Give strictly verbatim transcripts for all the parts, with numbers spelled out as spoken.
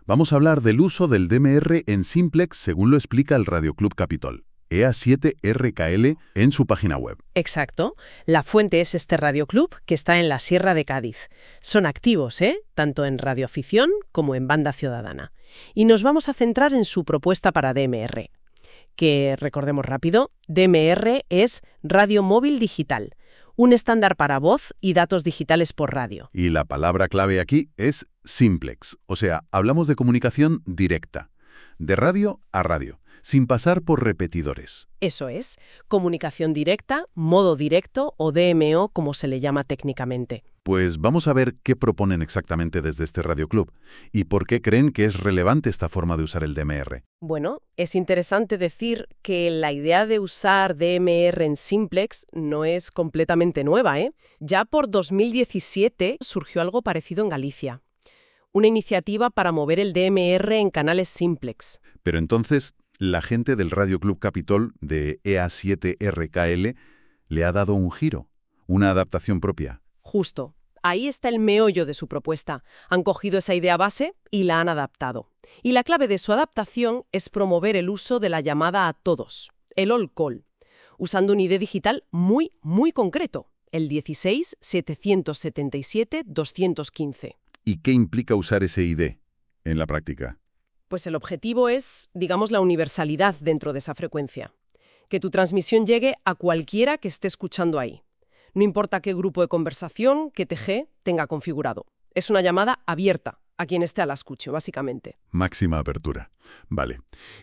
Vamos a hablar del uso del D M R en simplex según lo explica el Radio Club Capitol, E A siete R K L, en su página web. Exacto. La fuente es este radioclub que está en la Sierra de Cádiz. Son activos, ¿eh? Tanto en radioafición como en banda ciudadana. Y nos vamos a centrar en su propuesta para D M R. Que, recordemos rápido, D M R es radio móvil digital, un estándar para voz y datos digitales por radio. Y la palabra clave aquí es simplex, o sea, hablamos de comunicación directa, de radio a radio, sin pasar por repetidores. Eso es, comunicación directa, modo directo o D M O como se le llama técnicamente. Pues vamos a ver qué proponen exactamente desde este radioclub y por qué creen que es relevante esta forma de usar el D M R. Bueno, es interesante decir que la idea de usar D M R en simplex no es completamente nueva, ¿eh? Ya por dos mil diecisiete surgió algo parecido en Galicia. Una iniciativa para mover el D M R en canales simplex. Pero entonces, la gente del Radio Club Capitol de E A siete R K L le ha dado un giro, una adaptación propia. Justo. Ahí está el meollo de su propuesta. Han cogido esa idea base y la han adaptado. Y la clave de su adaptación es promover el uso de la llamada a todos, el all call, usando un I D digital muy, muy concreto, el dieciséis setecientos setenta y siete doscientos quince. ¿Y qué implica usar ese I D en la práctica? Pues el objetivo es, digamos, la universalidad dentro de esa frecuencia. Que tu transmisión llegue a cualquiera que esté escuchando ahí. No importa qué grupo de conversación, qué T G tenga configurado. Es una llamada abierta a quien esté a la escucha, básicamente. Máxima apertura. Vale.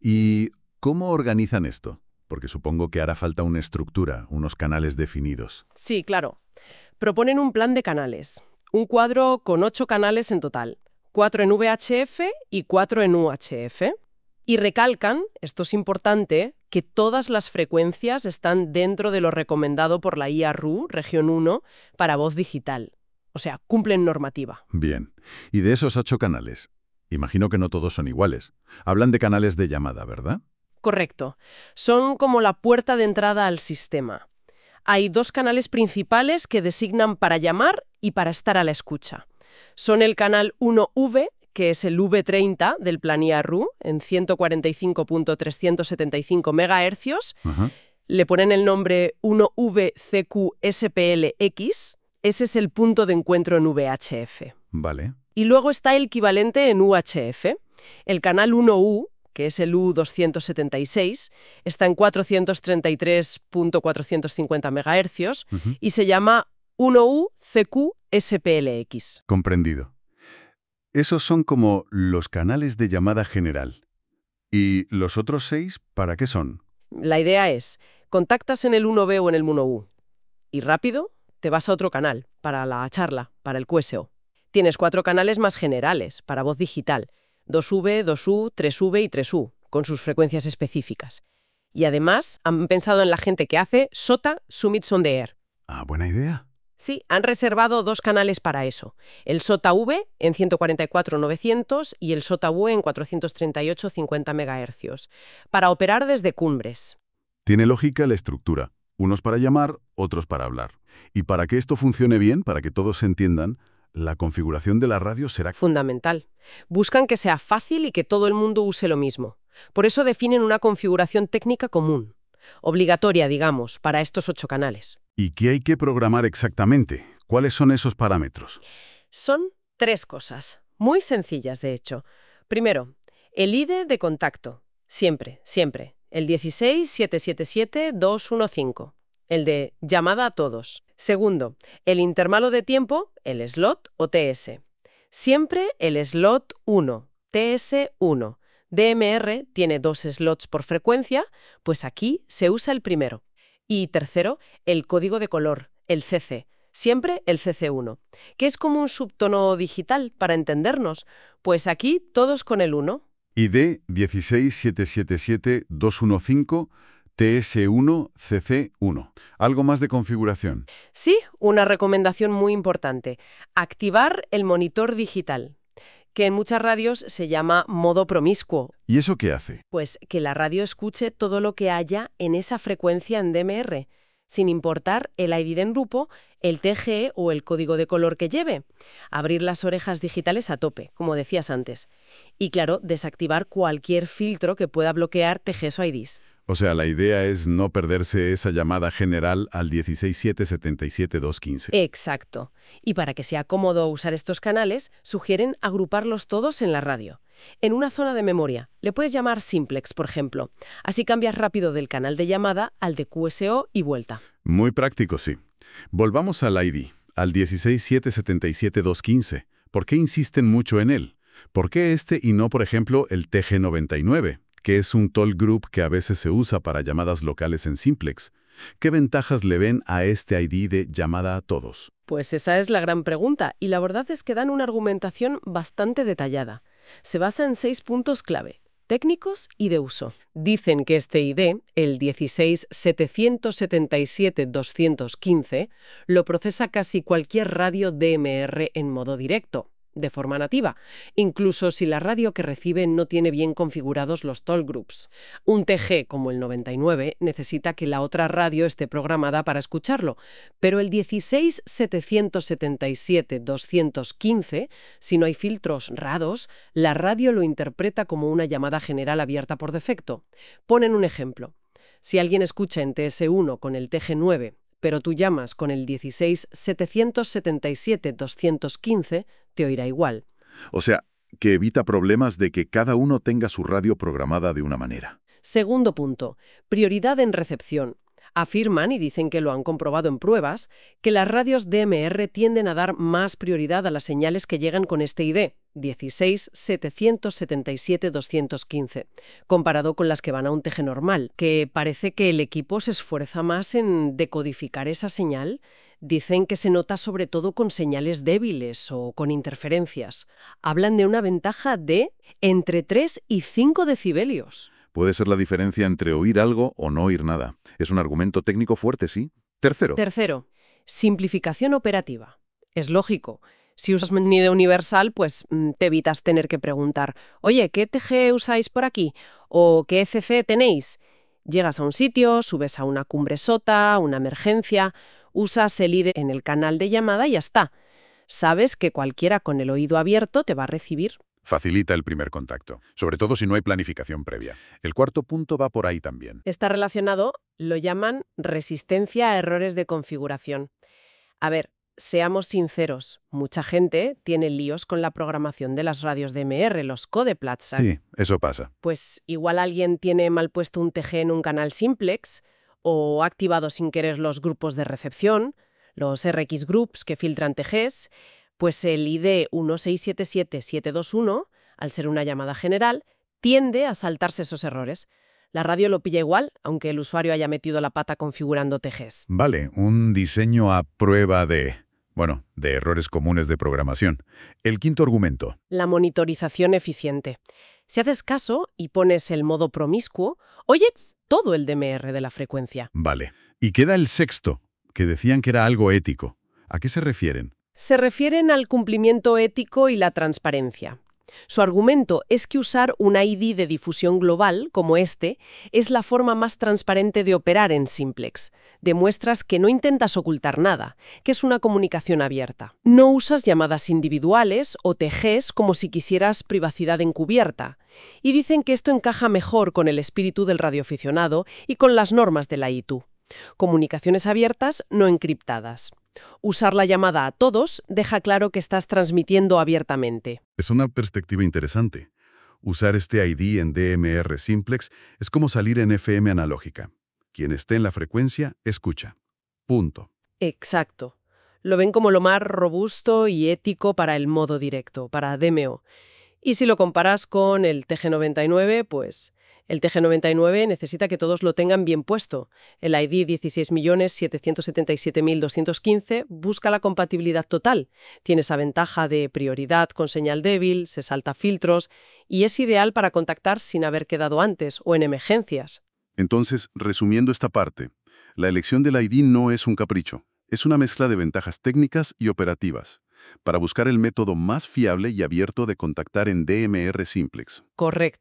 ¿Y cómo organizan esto? Porque supongo que hará falta una estructura, unos canales definidos. Sí, claro. Proponen un plan de canales. Un cuadro con ocho canales en total. Cuatro en V H F y cuatro en U H F. Y recalcan, esto es importante, que todas las frecuencias están dentro de lo recomendado por la I A R U, región uno, para voz digital. O sea, cumplen normativa. Bien. Y de esos ocho canales, imagino que no todos son iguales. Hablan de canales de llamada, ¿verdad? Correcto. Son como la puerta de entrada al sistema. Hay dos canales principales que designan para llamar y para estar a la escucha. Son el canal uno V, que es el V treinta del plan I A R U, en ciento cuarenta y cinco punto trescientos setenta y cinco megahercios. Ajá. Le ponen el nombre uno V C Q S P L X. Ese es el punto de encuentro en V H F. Vale. Y luego está el equivalente en U H F. El canal uno U, que es el U doscientos setenta y seis, está en cuatrocientos treinta y tres punto cuatrocientos cincuenta megahercios Uh-huh. y se llama uno U C Q S P L X. Comprendido. Esos son como los canales de llamada general. ¿Y los otros seis, para qué son? La idea es, contactas en el uno V o en el uno U y rápido te vas a otro canal para la charla, para el Q S O. Tienes cuatro canales más generales para voz digital, dos V, dos U, tres V y tres U, con sus frecuencias específicas. Y además han pensado en la gente que hace S O T A Summits on the Air. Ah, buena idea. Sí, han reservado dos canales para eso. El S O T A V en ciento cuarenta y cuatro novecientos y el S O T A U en cuatrocientos treinta y ocho cincuenta megahercios, para operar desde cumbres. Tiene lógica la estructura. Unos para llamar, otros para hablar. Y para que esto funcione bien, para que todos se entiendan, la configuración de la radio será... Fundamental. Buscan que sea fácil y que todo el mundo use lo mismo. Por eso definen una configuración técnica común. Obligatoria, digamos, para estos ocho canales. ¿Y qué hay que programar exactamente? ¿Cuáles son esos parámetros? Son tres cosas, muy sencillas de hecho. Primero, el I D de contacto. Siempre, siempre. El dieciséis setecientos setenta y siete doscientos quince. El de llamada a todos. Segundo, el intervalo de tiempo, el slot o T S. Siempre el slot uno, T S uno. D M R tiene dos slots por frecuencia, pues aquí se usa el primero. Y tercero, el código de color, el C C. Siempre el C C uno, que es como un subtono digital para entendernos, pues aquí todos con el uno. I D dieciséis setecientos setenta y siete doscientos quince, T S uno, C C uno. ¿Algo más de configuración? Sí, una recomendación muy importante. Activar el monitor digital, que en muchas radios se llama modo promiscuo. ¿Y eso qué hace? Pues que la radio escuche todo lo que haya en esa frecuencia en D M R, sin importar el I D de grupo, el T G E o el código de color que lleve. Abrir las orejas digitales a tope, como decías antes. Y claro, desactivar cualquier filtro que pueda bloquear T G Es o I Ds. O sea, la idea es no perderse esa llamada general al dieciséis siete setenta y siete doscientos quince. Exacto. Y para que sea cómodo usar estos canales, sugieren agruparlos todos en la radio. En una zona de memoria, le puedes llamar simplex, por ejemplo. Así cambias rápido del canal de llamada al de Q S O y vuelta. Muy práctico, sí. Volvamos al I D, al dieciséis siete setenta y siete doscientos quince. ¿Por qué insisten mucho en él? ¿Por qué este y no, por ejemplo, el T G noventa y nueve? Que es un toll group que a veces se usa para llamadas locales en simplex. ¿Qué ventajas le ven a este I D de llamada a todos? Pues esa es la gran pregunta, y la verdad es que dan una argumentación bastante detallada. Se basa en seis puntos clave, técnicos y de uso. Dicen que este I D, el dieciséis setecientos setenta y siete doscientos quince, lo procesa casi cualquier radio D M R en modo directo, de forma nativa, incluso si la radio que recibe no tiene bien configurados los toll groups. Un T G como el noventa y nueve necesita que la otra radio esté programada para escucharlo, pero el dieciséis setecientos setenta y siete doscientos quince, si no hay filtros raros, la radio lo interpreta como una llamada general abierta por defecto. Ponen un ejemplo. Si alguien escucha en T S uno con el T G nueve, pero tú llamas con el dieciséis setecientos setenta y siete doscientos quince, te oirá igual. O sea, que evita problemas de que cada uno tenga su radio programada de una manera. Segundo punto, prioridad en recepción. Afirman, y dicen que lo han comprobado en pruebas, que las radios D M R tienden a dar más prioridad a las señales que llegan con este I D, dieciséis setecientos setenta y siete doscientos quince, comparado con las que van a un T G normal, que parece que el equipo se esfuerza más en decodificar esa señal. Dicen que se nota sobre todo con señales débiles o con interferencias. Hablan de una ventaja de entre tres y cinco decibelios. Puede ser la diferencia entre oír algo o no oír nada. Es un argumento técnico fuerte, ¿sí? Tercero. Tercero, simplificación operativa. Es lógico. Si usas MIDI universal, pues te evitas tener que preguntar, oye, ¿qué T G usáis por aquí? ¿O qué E C C tenéis? Llegas a un sitio, subes a una cumbre sota, una emergencia, usas el I D en el canal de llamada y ya está. Sabes que cualquiera con el oído abierto te va a recibir. Facilita el primer contacto, sobre todo si no hay planificación previa. El cuarto punto va por ahí también. Está relacionado, lo llaman resistencia a errores de configuración. A ver, seamos sinceros, mucha gente tiene líos con la programación de las radios D M R, los codeplatz. Sí, eso pasa. Pues igual alguien tiene mal puesto un T G en un canal simplex o ha activado sin querer los grupos de recepción, los R X groups que filtran T Gs. Pues el I D uno seis siete siete siete dos uno, al ser una llamada general, tiende a saltarse esos errores. La radio lo pilla igual, aunque el usuario haya metido la pata configurando T Gs. Vale, un diseño a prueba de, bueno, de errores comunes de programación. El quinto argumento. La monitorización eficiente. Si haces caso y pones el modo promiscuo, oyes todo el D M R de la frecuencia. Vale. Y queda el sexto, que decían que era algo ético. ¿A qué se refieren? Se refieren al cumplimiento ético y la transparencia. Su argumento es que usar un I D de difusión global, como este, es la forma más transparente de operar en simplex. Demuestras que no intentas ocultar nada, que es una comunicación abierta. No usas llamadas individuales o T Gs como si quisieras privacidad encubierta. Y dicen que esto encaja mejor con el espíritu del radioaficionado y con las normas de la I T U. Comunicaciones abiertas, no encriptadas. Usar la llamada a todos deja claro que estás transmitiendo abiertamente. Es una perspectiva interesante. Usar este I D en D M R simplex es como salir en F M analógica. Quien esté en la frecuencia, escucha. Punto. Exacto. Lo ven como lo más robusto y ético para el modo directo, para D M O. Y si lo comparas con el T G noventa y nueve, pues el T G noventa y nueve necesita que todos lo tengan bien puesto. El I D dieciséis millones setecientos setenta y siete mil doscientos quince busca la compatibilidad total. Tiene esa ventaja de prioridad con señal débil, se salta filtros y es ideal para contactar sin haber quedado antes o en emergencias. Entonces, resumiendo esta parte, la elección del I D no es un capricho. Es una mezcla de ventajas técnicas y operativas para buscar el método más fiable y abierto de contactar en D M R simplex. Correcto.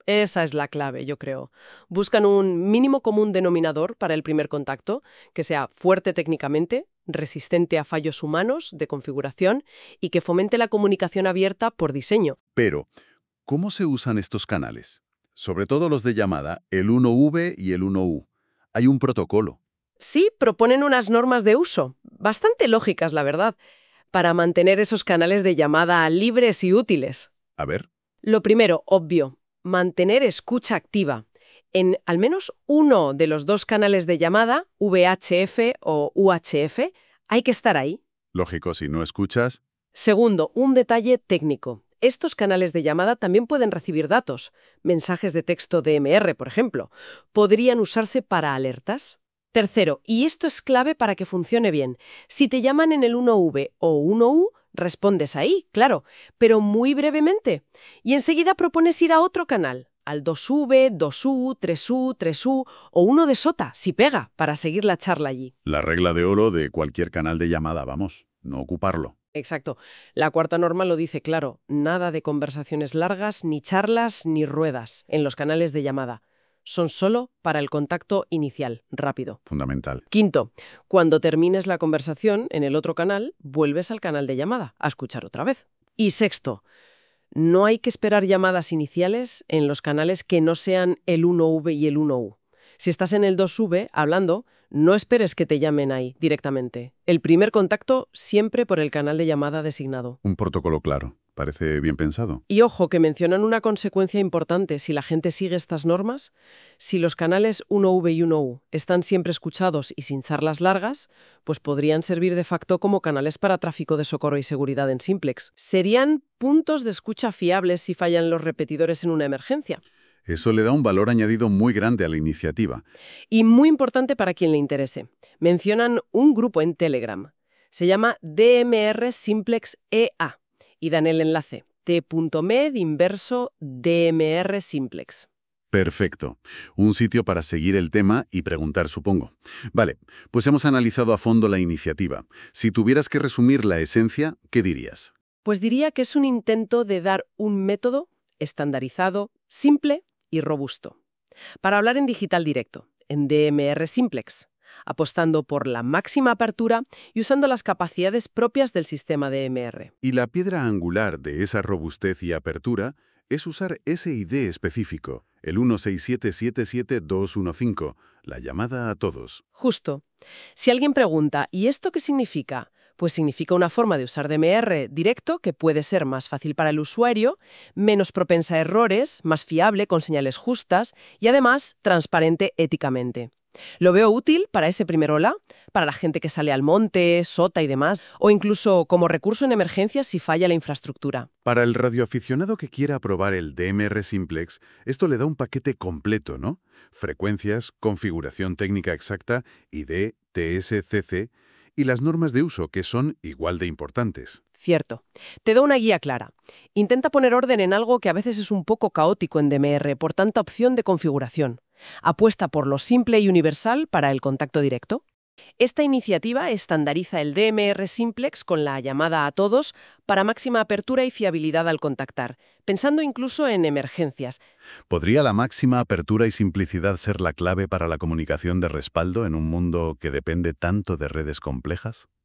Esa es la clave, yo creo. Buscan un mínimo común denominador para el primer contacto, que sea fuerte técnicamente, resistente a fallos humanos de configuración y que fomente la comunicación abierta por diseño. Pero, ¿cómo se usan estos canales? Sobre todo los de llamada, el uno ve y el uno u. Hay un protocolo. Sí, proponen unas normas de uso, bastante lógicas, la verdad, para mantener esos canales de llamada libres y útiles. A ver. Lo primero, obvio, mantener escucha activa. En al menos uno de los dos canales de llamada, V H F o U H F, hay que estar ahí. Lógico, si no escuchas. Segundo, un detalle técnico. Estos canales de llamada también pueden recibir datos, mensajes de texto D M R, por ejemplo. Podrían usarse para alertas. Tercero, y esto es clave para que funcione bien, si te llaman en el uno ve o uno u, respondes ahí, claro, pero muy brevemente. Y enseguida propones ir a otro canal, al dos ve, dos u, tres u, tres u o uno de sota, si pega, para seguir la charla allí. La regla de oro de cualquier canal de llamada, vamos, no ocuparlo. Exacto. La cuarta norma lo dice claro, nada de conversaciones largas, ni charlas, ni ruedas en los canales de llamada. Son solo para el contacto inicial, rápido. Fundamental. Quinto, cuando termines la conversación en el otro canal, vuelves al canal de llamada, a escuchar otra vez. Y sexto, no hay que esperar llamadas iniciales en los canales que no sean el uno ve y el uno u. Si estás en el dos ve hablando, no esperes que te llamen ahí directamente. El primer contacto siempre por el canal de llamada designado. Un protocolo claro. Parece bien pensado. Y ojo, que mencionan una consecuencia importante si la gente sigue estas normas. Si los canales uno ve y uno u están siempre escuchados y sin charlas largas, pues podrían servir de facto como canales para tráfico de socorro y seguridad en Simplex. Serían puntos de escucha fiables si fallan los repetidores en una emergencia. Eso le da un valor añadido muy grande a la iniciativa. Y muy importante para quien le interese. Mencionan un grupo en Telegram. Se llama D M R Simplex E A. Y dan el enlace, t.med inverso D M R Simplex. Perfecto. Un sitio para seguir el tema y preguntar, supongo. Vale, pues hemos analizado a fondo la iniciativa. Si tuvieras que resumir la esencia, ¿qué dirías? Pues diría que es un intento de dar un método estandarizado, simple y robusto, para hablar en digital directo, en D M R Simplex, apostando por la máxima apertura y usando las capacidades propias del sistema D M R. Y la piedra angular de esa robustez y apertura es usar ese I D específico, el uno seis siete siete siete dos uno cinco, la llamada a todos. Justo. Si alguien pregunta, ¿y esto qué significa? Pues significa una forma de usar D M R directo que puede ser más fácil para el usuario, menos propensa a errores, más fiable, con señales justas y además transparente éticamente. Lo veo útil para ese primer hola, para la gente que sale al monte, sota y demás, o incluso como recurso en emergencias si falla la infraestructura. Para el radioaficionado que quiera probar el D M R Simplex, esto le da un paquete completo, ¿no? Frecuencias, configuración técnica exacta, I D, T S C C y las normas de uso, que son igual de importantes. Cierto. Te da una guía clara. Intenta poner orden en algo que a veces es un poco caótico en D M R por tanta opción de configuración. Apuesta por lo simple y universal para el contacto directo. Esta iniciativa estandariza el D M R Simplex con la llamada a todos para máxima apertura y fiabilidad al contactar, pensando incluso en emergencias. ¿Podría la máxima apertura y simplicidad ser la clave para la comunicación de respaldo en un mundo que depende tanto de redes complejas?